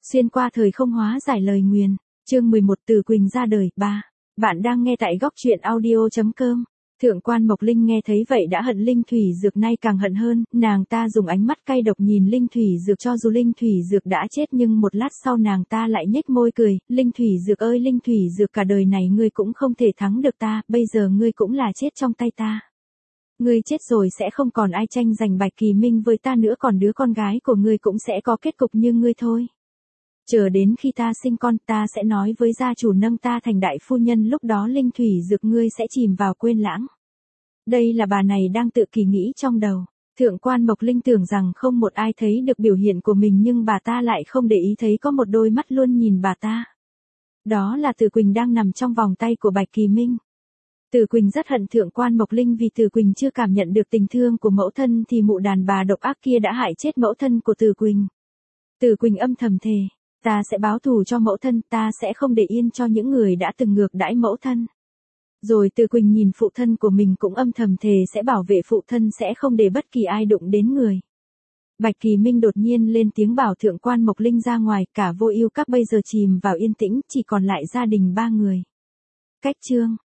Xuyên qua thời không hóa giải lời nguyền. Chương 11 Từ Quỳnh ra đời 3. Bạn đang nghe tại góc truyện audio.com. Thượng quan Mộc Linh nghe thấy vậy đã hận Linh Thủy Dược, nay càng hận hơn, nàng ta dùng ánh mắt cay độc nhìn Linh Thủy Dược, cho dù Linh Thủy Dược đã chết nhưng một lát sau nàng ta lại nhếch môi cười, Linh Thủy Dược ơi Linh Thủy Dược, cả đời này ngươi cũng không thể thắng được ta, bây giờ ngươi cũng là chết trong tay ta. Ngươi chết rồi sẽ không còn ai tranh giành Bạch Kỳ Minh với ta nữa, còn đứa con gái của ngươi cũng sẽ có kết cục như ngươi thôi. Chờ đến khi ta sinh con, ta sẽ nói với gia chủ nâng ta thành đại phu nhân, lúc đó Linh Thủy Dược ngươi sẽ chìm vào quên lãng. Đây là bà này đang tự kỳ nghĩ trong đầu. Thượng quan Mộc Linh tưởng rằng không một ai thấy được biểu hiện của mình, nhưng bà ta lại không để ý thấy có một đôi mắt luôn nhìn bà ta. Đó là Từ Quỳnh đang nằm trong vòng tay của Bạch Kỳ Minh. Từ Quỳnh rất hận Thượng quan Mộc Linh vì Từ Quỳnh chưa cảm nhận được tình thương của mẫu thân thì mụ đàn bà độc ác kia đã hại chết mẫu thân của Từ Quỳnh. Từ Quỳnh âm thầm thề, ta sẽ báo thù cho mẫu thân, ta sẽ không để yên cho những người đã từng ngược đãi mẫu thân. Rồi Từ Quỳnh nhìn phụ thân của mình cũng âm thầm thề sẽ bảo vệ phụ thân, sẽ không để bất kỳ ai đụng đến người. Bạch Kỳ Minh đột nhiên lên tiếng bảo Thượng quan Mộc Linh ra ngoài, cả Vô Ưu Các bây giờ chìm vào yên tĩnh, chỉ còn lại gia đình ba người. Cách chương